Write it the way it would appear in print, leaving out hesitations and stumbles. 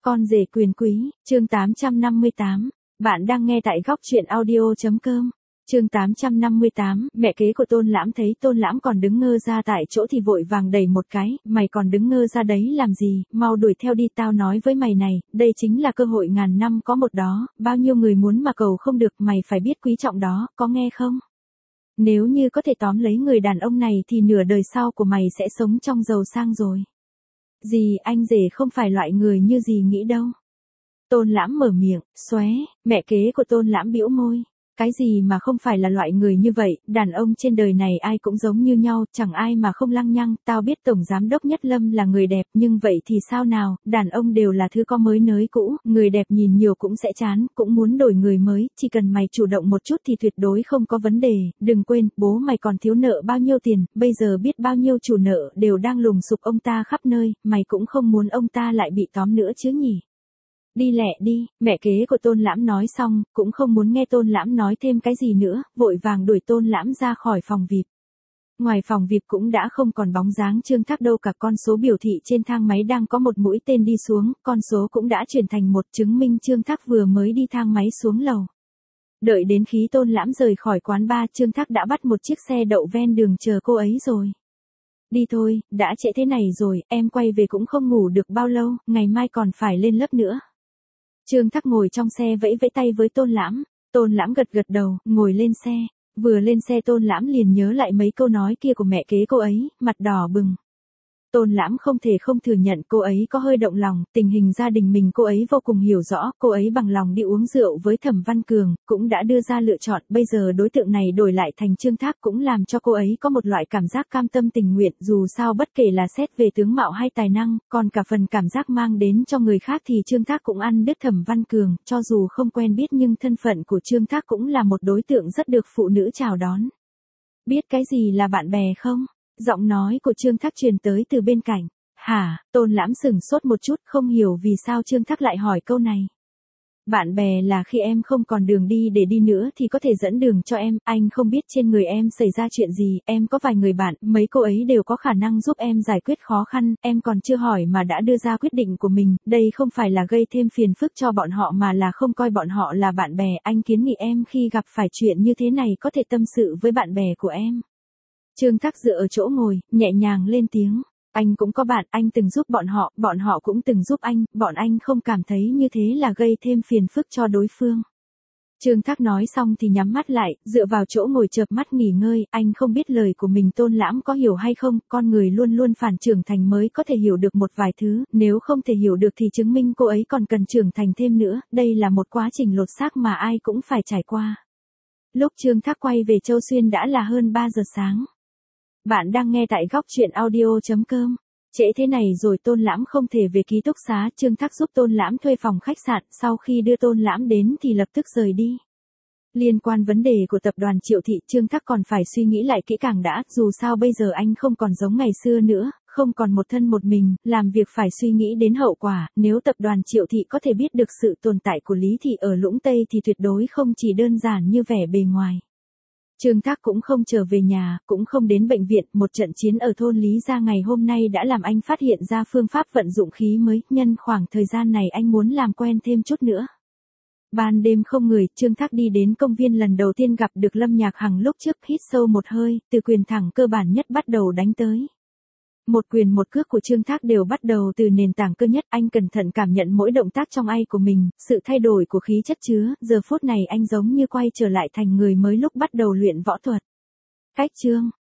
Con rể quyền quý, chương 858. Bạn đang nghe tại góc truyện audio.com. Chương 858, mẹ kế của Tôn Lãm thấy Tôn Lãm còn đứng ngơ ra tại chỗ thì vội vàng đẩy một cái, mày còn đứng ngơ ra đấy làm gì, mau đuổi theo đi, tao nói với mày này, đây chính là cơ hội ngàn năm có một đó, bao nhiêu người muốn mà cầu không được, mày phải biết quý trọng đó, có nghe không? Nếu như có thể tóm lấy người đàn ông này thì nửa đời sau của mày sẽ sống trong giàu sang rồi. Gì, anh rể không phải loại người như gì nghĩ đâu. Tôn Lãm mở miệng, xóe, mẹ kế của Tôn Lãm bĩu môi. Cái gì mà không phải là loại người như vậy, đàn ông trên đời này ai cũng giống như nhau, chẳng ai mà không lăng nhăng, tao biết Tổng Giám đốc Nhất Lâm là người đẹp, nhưng vậy thì sao nào, đàn ông đều là thứ có mới nới cũ, người đẹp nhìn nhiều cũng sẽ chán, cũng muốn đổi người mới, chỉ cần mày chủ động một chút thì tuyệt đối không có vấn đề, đừng quên, bố mày còn thiếu nợ bao nhiêu tiền, bây giờ biết bao nhiêu chủ nợ đều đang lùng sục ông ta khắp nơi, mày cũng không muốn ông ta lại bị tóm nữa chứ nhỉ? Đi lẹ đi, mẹ kế của Tôn Lãm nói xong, cũng không muốn nghe Tôn Lãm nói thêm cái gì nữa, vội vàng đuổi Tôn Lãm ra khỏi phòng VIP. Ngoài phòng VIP cũng đã không còn bóng dáng Trương Thác đâu cả, con số biểu thị trên thang máy đang có một mũi tên đi xuống, con số cũng đã chuyển thành một, chứng minh Trương Thác vừa mới đi thang máy xuống lầu. Đợi đến khi Tôn Lãm rời khỏi quán bar, Trương Thác đã bắt một chiếc xe đậu ven đường chờ cô ấy rồi. Đi thôi, đã trễ thế này rồi, em quay về cũng không ngủ được bao lâu, ngày mai còn phải lên lớp nữa. Trương Thác ngồi trong xe vẫy vẫy tay với Tôn Lãm. Tôn Lãm gật gật đầu, ngồi lên xe. Vừa lên xe Tôn Lãm liền nhớ lại mấy câu nói kia của mẹ kế cô ấy, mặt đỏ bừng. Tôn Lãm không thể không thừa nhận cô ấy có hơi động lòng, tình hình gia đình mình cô ấy vô cùng hiểu rõ, cô ấy bằng lòng đi uống rượu với Thẩm Văn Cường, cũng đã đưa ra lựa chọn, bây giờ đối tượng này đổi lại thành Trương Thác cũng làm cho cô ấy có một loại cảm giác cam tâm tình nguyện, dù sao bất kể là xét về tướng mạo hay tài năng, còn cả phần cảm giác mang đến cho người khác thì Trương Thác cũng ăn đứt Thẩm Văn Cường, cho dù không quen biết nhưng thân phận của Trương Thác cũng là một đối tượng rất được phụ nữ chào đón. Biết cái gì là bạn bè không? Giọng nói của Trương Thác truyền tới từ bên cạnh. Hả? Tôn Lãm sửng sốt một chút, không hiểu vì sao Trương Thác lại hỏi câu này. Bạn bè là khi em không còn đường đi để đi nữa thì có thể dẫn đường cho em, anh không biết trên người em xảy ra chuyện gì, em có vài người bạn, mấy cô ấy đều có khả năng giúp em giải quyết khó khăn, em còn chưa hỏi mà đã đưa ra quyết định của mình, đây không phải là gây thêm phiền phức cho bọn họ mà là không coi bọn họ là bạn bè, anh kiến nghị em khi gặp phải chuyện như thế này có thể tâm sự với bạn bè của em. Trương Thác dựa ở chỗ ngồi, nhẹ nhàng lên tiếng. Anh cũng có bạn, anh từng giúp bọn họ cũng từng giúp anh, bọn anh không cảm thấy như thế là gây thêm phiền phức cho đối phương. Trương Thác nói xong thì nhắm mắt lại, dựa vào chỗ ngồi chợp mắt nghỉ ngơi, anh không biết lời của mình Tôn Lãm có hiểu hay không, con người luôn luôn phản trưởng thành mới có thể hiểu được một vài thứ, nếu không thể hiểu được thì chứng minh cô ấy còn cần trưởng thành thêm nữa, đây là một quá trình lột xác mà ai cũng phải trải qua. Lúc Trương Thác quay về Châu Xuyên đã là hơn 3 giờ sáng. Bạn đang nghe tại góc truyện audio.com. Trễ thế này rồi Tôn Lãm không thể về ký túc xá, Trương Thác giúp Tôn Lãm thuê phòng khách sạn, sau khi đưa Tôn Lãm đến thì lập tức rời đi. Liên quan vấn đề của tập đoàn Triệu Thị, Trương Thác còn phải suy nghĩ lại kỹ càng đã, dù sao bây giờ anh không còn giống ngày xưa nữa, không còn một thân một mình, làm việc phải suy nghĩ đến hậu quả, nếu tập đoàn Triệu Thị có thể biết được sự tồn tại của Lý Thị ở Lũng Tây thì tuyệt đối không chỉ đơn giản như vẻ bề ngoài. Trương Thác cũng không trở về nhà, cũng không đến bệnh viện, một trận chiến ở thôn Lý Gia ngày hôm nay đã làm anh phát hiện ra phương pháp vận dụng khí mới, nhân khoảng thời gian này anh muốn làm quen thêm chút nữa. Ban đêm không người, Trương Thác đi đến công viên lần đầu tiên gặp được Lâm Nhạc Hằng lúc trước, hít sâu một hơi, từ quyền thẳng cơ bản nhất bắt đầu đánh tới. Một quyền một cước của Trương Thác đều bắt đầu từ nền tảng cơ nhất, anh cẩn thận cảm nhận mỗi động tác trong ai của mình, sự thay đổi của khí chất chứa, giờ phút này anh giống như quay trở lại thành người mới lúc bắt đầu luyện võ thuật. Cách chương,